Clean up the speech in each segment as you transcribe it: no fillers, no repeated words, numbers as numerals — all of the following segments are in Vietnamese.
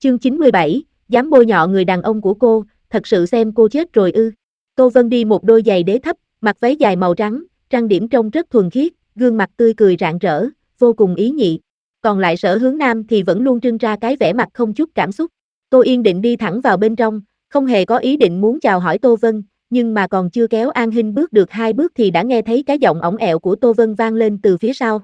Chương 97, dám bôi nhọ người đàn ông của cô, thật sự xem cô chết rồi ư. Tô Vân đi một đôi giày đế thấp, mặc váy dài màu trắng, trang điểm trông rất thuần khiết, gương mặt tươi cười rạng rỡ, vô cùng ý nhị. Còn lại Sở Hướng Nam thì vẫn luôn trưng ra cái vẻ mặt không chút cảm xúc. Tô Yên định đi thẳng vào bên trong, không hề có ý định muốn chào hỏi Tô Vân, nhưng mà còn chưa kéo An Hinh bước được 2 bước thì đã nghe thấy cái giọng ỏng ẹo của Tô Vân vang lên từ phía sau.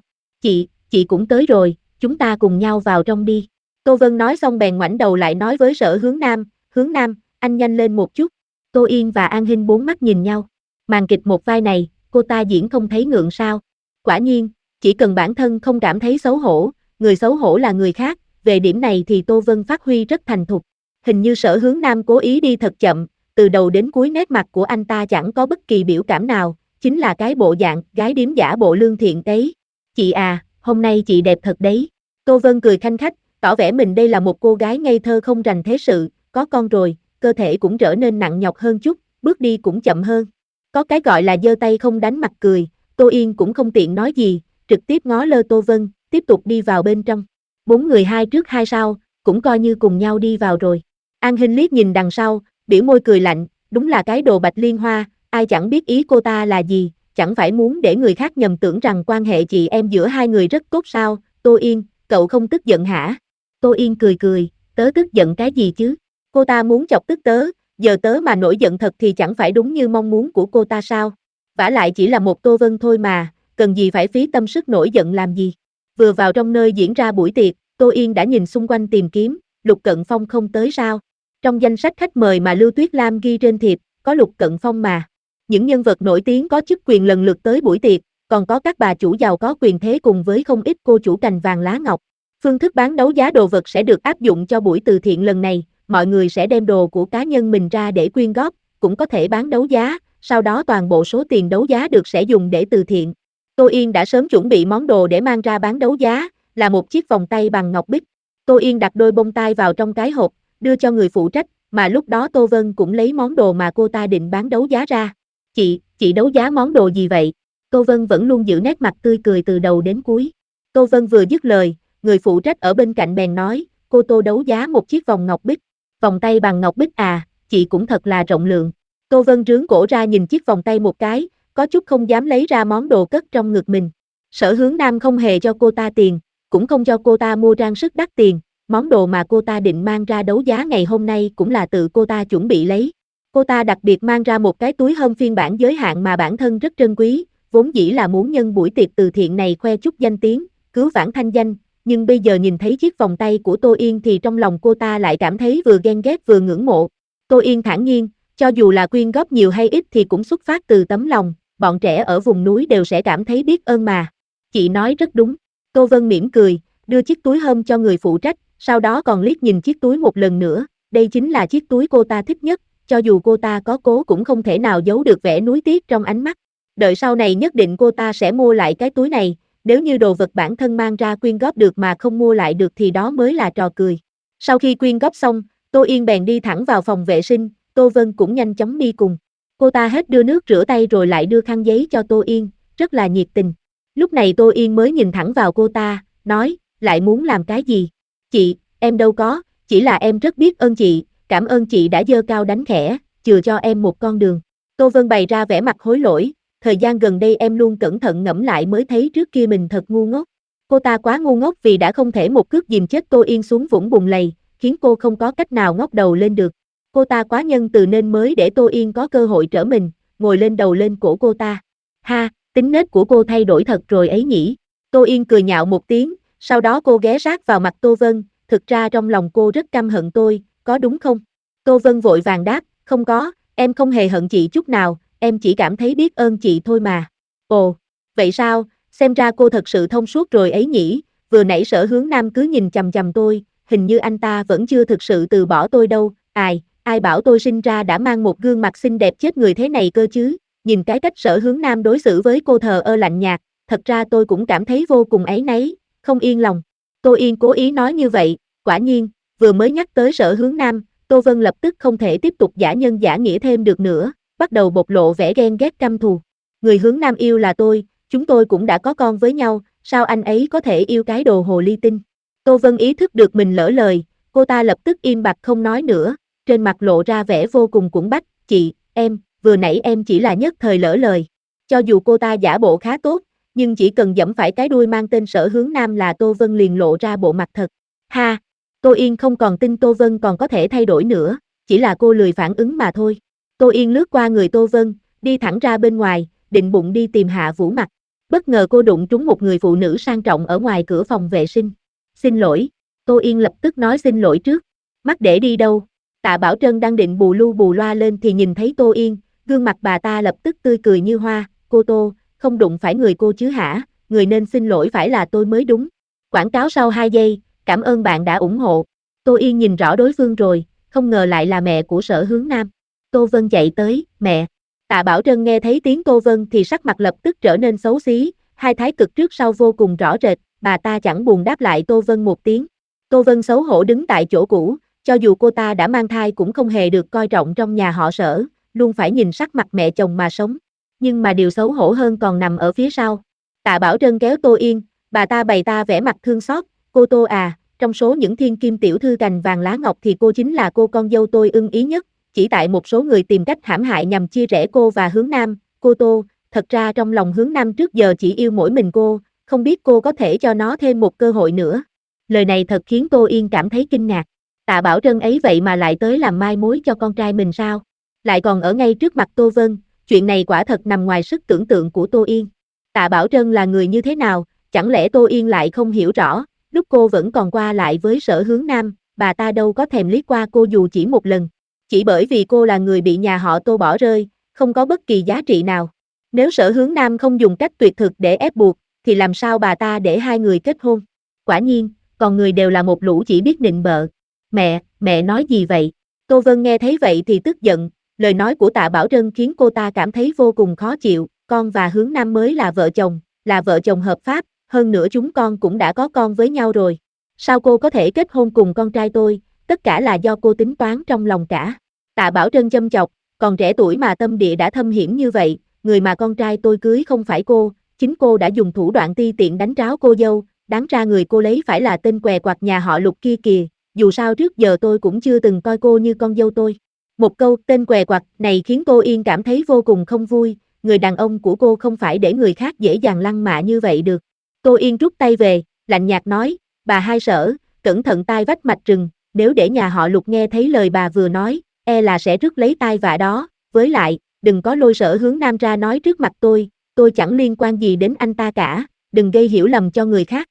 Chị cũng tới rồi, chúng ta cùng nhau vào trong đi. Tô Vân nói xong bèn ngoảnh đầu lại nói với Sở Hướng Nam, anh nhanh lên một chút. Tô Yên và An Hinh bốn mắt nhìn nhau. Màn kịch một vai này, cô ta diễn không thấy ngượng sao? Quả nhiên, chỉ cần bản thân không cảm thấy xấu hổ, người xấu hổ là người khác, về điểm này thì Tô Vân phát huy rất thành thục. Hình như Sở Hướng Nam cố ý đi thật chậm, từ đầu đến cuối nét mặt của anh ta chẳng có bất kỳ biểu cảm nào, chính là cái bộ dạng gái điếm giả bộ lương thiện đấy. Chị à, hôm nay chị đẹp thật đấy. Tô Vân cười khanh khách, tỏ vẻ mình đây là một cô gái ngây thơ không rành thế sự, có con rồi, cơ thể cũng trở nên nặng nhọc hơn chút, bước đi cũng chậm hơn. Có cái gọi là giơ tay không đánh mặt cười, Tô Yên cũng không tiện nói gì, trực tiếp ngó lơ Tô Vân, tiếp tục đi vào bên trong. 4 người 2 trước 2 sau, cũng coi như cùng nhau đi vào rồi. An Hinh liếc nhìn đằng sau, biểu môi cười lạnh, đúng là cái đồ Bạch Liên Hoa, ai chẳng biết ý cô ta là gì, chẳng phải muốn để người khác nhầm tưởng rằng quan hệ chị em giữa hai người rất tốt sao? Tô Yên, cậu không tức giận hả? Tô Yên cười, tớ tức giận cái gì chứ? Cô ta muốn chọc tức tớ, giờ tớ mà nổi giận thật thì chẳng phải đúng như mong muốn của cô ta sao? Vả lại chỉ là một Tô Vân thôi mà, cần gì phải phí tâm sức nổi giận làm gì? Vừa vào trong nơi diễn ra buổi tiệc, Tô Yên đã nhìn xung quanh tìm kiếm, Lục Cận Phong không tới sao? Trong danh sách khách mời mà Lưu Tuyết Lam ghi trên thiệp, có Lục Cận Phong mà. Những nhân vật nổi tiếng có chức quyền lần lượt tới buổi tiệc, còn có các bà chủ giàu có quyền thế cùng với không ít cô chủ cành vàng lá ngọc. Phương thức bán đấu giá đồ vật sẽ được áp dụng cho buổi từ thiện lần này, mọi người sẽ đem đồ của cá nhân mình ra để quyên góp, cũng có thể bán đấu giá, sau đó toàn bộ số tiền đấu giá được sẽ dùng để từ thiện. Tô Yên đã sớm chuẩn bị món đồ để mang ra bán đấu giá, là một chiếc vòng tay bằng ngọc bích. Tô Yên đặt đôi bông tai vào trong cái hộp, đưa cho người phụ trách, mà lúc đó Tô Vân cũng lấy món đồ mà cô ta định bán đấu giá ra. Chị đấu giá món đồ gì vậy? Tô Vân vẫn luôn giữ nét mặt tươi cười từ đầu đến cuối. Tô Vân vừa dứt lời, người phụ trách ở bên cạnh bèn nói, cô Tô đấu giá một chiếc vòng ngọc bích. Vòng tay bằng ngọc bích à, chị cũng thật là rộng lượng. Tô Vân rướn cổ ra nhìn chiếc vòng tay một cái, có chút không dám lấy ra món đồ cất trong ngực mình. Sở Hướng Nam không hề cho cô ta tiền, cũng không cho cô ta mua trang sức đắt tiền, món đồ mà cô ta định mang ra đấu giá ngày hôm nay cũng là tự cô ta chuẩn bị lấy. Cô ta đặc biệt mang ra một cái túi home phiên bản giới hạn mà bản thân rất trân quý, vốn dĩ là muốn nhân buổi tiệc từ thiện này khoe chút danh tiếng, cứu vãn thanh danh, nhưng bây giờ nhìn thấy chiếc vòng tay của Tô Yên thì trong lòng cô ta lại cảm thấy vừa ghen ghét vừa ngưỡng mộ. Tô Yên thản nhiên, cho dù là quyên góp nhiều hay ít thì cũng xuất phát từ tấm lòng, bọn trẻ ở vùng núi đều sẽ cảm thấy biết ơn mà. Chị nói rất đúng. Tô Vân mỉm cười, đưa chiếc túi home cho người phụ trách, sau đó còn liếc nhìn chiếc túi một lần nữa, đây chính là chiếc túi cô ta thích nhất, cho dù cô ta có cố cũng không thể nào giấu được vẻ nuối tiếc trong ánh mắt. Đợi sau này nhất định cô ta sẽ mua lại cái túi này, nếu như đồ vật bản thân mang ra quyên góp được mà không mua lại được thì đó mới là trò cười. Sau khi quyên góp xong, Tô Yên bèn đi thẳng vào phòng vệ sinh, Tô Vân cũng nhanh chóng đi cùng. Cô ta hết đưa nước rửa tay rồi lại đưa khăn giấy cho Tô Yên, rất là nhiệt tình. Lúc này Tô Yên mới nhìn thẳng vào cô ta, nói, lại muốn làm cái gì? Chị, em đâu có, chỉ là em rất biết ơn chị, cảm ơn chị đã giơ cao đánh khẽ, chừa cho em một con đường. Tô Vân bày ra vẻ mặt hối lỗi, thời gian gần đây em luôn cẩn thận ngẫm lại mới thấy trước kia mình thật ngu ngốc. Cô ta quá ngu ngốc vì đã không thể một cước dìm chết Tô Yên xuống vũng bùn lầy, khiến cô không có cách nào ngóc đầu lên được. Cô ta quá nhân từ nên mới để Tô Yên có cơ hội trở mình, ngồi lên đầu lên cổ cô ta. Ha, tính nết của cô thay đổi thật rồi ấy nhỉ. Tô Yên cười nhạo một tiếng, sau đó cô ghé sát vào mặt Tô Vân, thực ra trong lòng cô rất căm hận tôi, có đúng không? Tô Vân vội vàng đáp, không có, em không hề hận chị chút nào, em chỉ cảm thấy biết ơn chị thôi mà. Ồ, vậy sao, xem ra cô thật sự thông suốt rồi ấy nhỉ, vừa nãy Sở Hướng Nam cứ nhìn chằm chằm tôi, hình như anh ta vẫn chưa thực sự từ bỏ tôi đâu, ai bảo tôi sinh ra đã mang một gương mặt xinh đẹp chết người thế này cơ chứ, nhìn cái cách Sở Hướng Nam đối xử với cô thờ ơ lạnh nhạt, thật ra tôi cũng cảm thấy vô cùng áy náy, không yên lòng. Tô Yên cố ý nói như vậy, quả nhiên, vừa mới nhắc tới Sở Hướng Nam, Tô Vân lập tức không thể tiếp tục giả nhân giả nghĩa thêm được nữa, bắt đầu bộc lộ vẻ ghen ghét căm thù. Người Hướng Nam yêu là tôi, chúng tôi cũng đã có con với nhau, sao anh ấy có thể yêu cái đồ hồ ly tinh? Tô Vân ý thức được mình lỡ lời, Cô ta lập tức im bặt không nói nữa, trên mặt lộ ra vẻ vô cùng cuống bách, chị, em, vừa nãy em chỉ là nhất thời lỡ lời. Cho dù cô ta giả bộ khá tốt, nhưng chỉ cần giẫm phải cái đuôi mang tên Sở Hướng Nam là Tô Vân liền lộ ra bộ mặt thật. Ha! Tô Yên không còn tin Tô Vân còn có thể thay đổi nữa, chỉ là cô lười phản ứng mà thôi. Tô Yên lướt qua người Tô Vân, đi thẳng ra bên ngoài, định bụng đi tìm Hạ Vũ Mặc. Bất ngờ cô đụng trúng một người phụ nữ sang trọng ở ngoài cửa phòng vệ sinh. Xin lỗi. Tô Yên lập tức nói xin lỗi trước. Mắt để đi đâu? Tạ Bảo Trân đang định bù lu bù loa lên thì nhìn thấy Tô Yên, gương mặt bà ta lập tức tươi cười như hoa. Cô Tô, không đụng phải người cô chứ hả? Người nên xin lỗi phải là tôi mới đúng. Quảng cáo sau 2 giây, cảm ơn bạn đã ủng hộ. Tô Yên nhìn rõ đối phương rồi, không ngờ lại là mẹ của Sở Hướng Nam. Tô Vân chạy tới, mẹ. Tạ Bảo Trân nghe thấy tiếng Tô Vân thì sắc mặt lập tức trở nên xấu xí, hai thái cực trước sau vô cùng rõ rệt, bà ta chẳng buồn đáp lại Tô Vân một tiếng. Tô Vân xấu hổ đứng tại chỗ cũ, cho dù cô ta đã mang thai cũng không hề được coi trọng trong nhà họ Sở, luôn phải nhìn sắc mặt mẹ chồng mà sống. Nhưng mà điều xấu hổ hơn còn nằm ở phía sau. Tạ Bảo Trân kéo Tô Yên, bà ta bày ta vẻ mặt thương xót, cô Tô à, trong số những thiên kim tiểu thư cành vàng lá ngọc thì cô chính là cô con dâu tôi ưng ý nhất, chỉ tại một số người tìm cách hãm hại nhằm chia rẽ cô và Hướng Nam, cô Tô, thật ra trong lòng Hướng Nam trước giờ chỉ yêu mỗi mình cô, không biết cô có thể cho nó thêm một cơ hội nữa. Lời này thật khiến Tô Yên cảm thấy kinh ngạc. Tạ Bảo Trân ấy vậy mà lại tới làm mai mối cho con trai mình sao? Lại còn ở ngay trước mặt Tô Vân, chuyện này quả thật nằm ngoài sức tưởng tượng của Tô Yên. Tạ Bảo Trân là người như thế nào, chẳng lẽ Tô Yên lại không hiểu rõ, lúc cô vẫn còn qua lại với Sở Hướng Nam, bà ta đâu có thèm liếc qua cô dù chỉ một lần. Chỉ bởi vì cô là người bị nhà họ Tô bỏ rơi, không có bất kỳ giá trị nào. Nếu Sở Hướng Nam không dùng cách tuyệt thực để ép buộc, thì làm sao bà ta để hai người kết hôn? Quả nhiên, còn người đều là một lũ chỉ biết nịnh bợ. Mẹ nói gì vậy? Tô Vân nghe thấy vậy thì tức giận, lời nói của Tạ Bảo Trân khiến cô ta cảm thấy vô cùng khó chịu, con và Hướng Nam mới là vợ chồng hợp pháp, hơn nữa chúng con cũng đã có con với nhau rồi. Sao cô có thể kết hôn cùng con trai tôi, tất cả là do cô tính toán trong lòng cả. Tạ Bảo Trân châm chọc, còn trẻ tuổi mà tâm địa đã thâm hiểm như vậy, người mà con trai tôi cưới không phải cô, chính cô đã dùng thủ đoạn ti tiện đánh tráo cô dâu, đáng ra người cô lấy phải là tên què quặt nhà họ Lục kia kìa, dù sao trước giờ tôi cũng chưa từng coi cô như con dâu tôi. Một câu tên què quặt này khiến cô Yên cảm thấy vô cùng không vui, người đàn ông của cô không phải để người khác dễ dàng lăng mạ như vậy được. Cô Yên rút tay về, lạnh nhạt nói, bà hai Sở, cẩn thận tai vách mạch rừng, nếu để nhà họ Lục nghe thấy lời bà vừa nói, e là sẽ rước lấy tai vạ đó, với lại, đừng có lôi Sở Hướng Nam ra nói trước mặt tôi chẳng liên quan gì đến anh ta cả, đừng gây hiểu lầm cho người khác.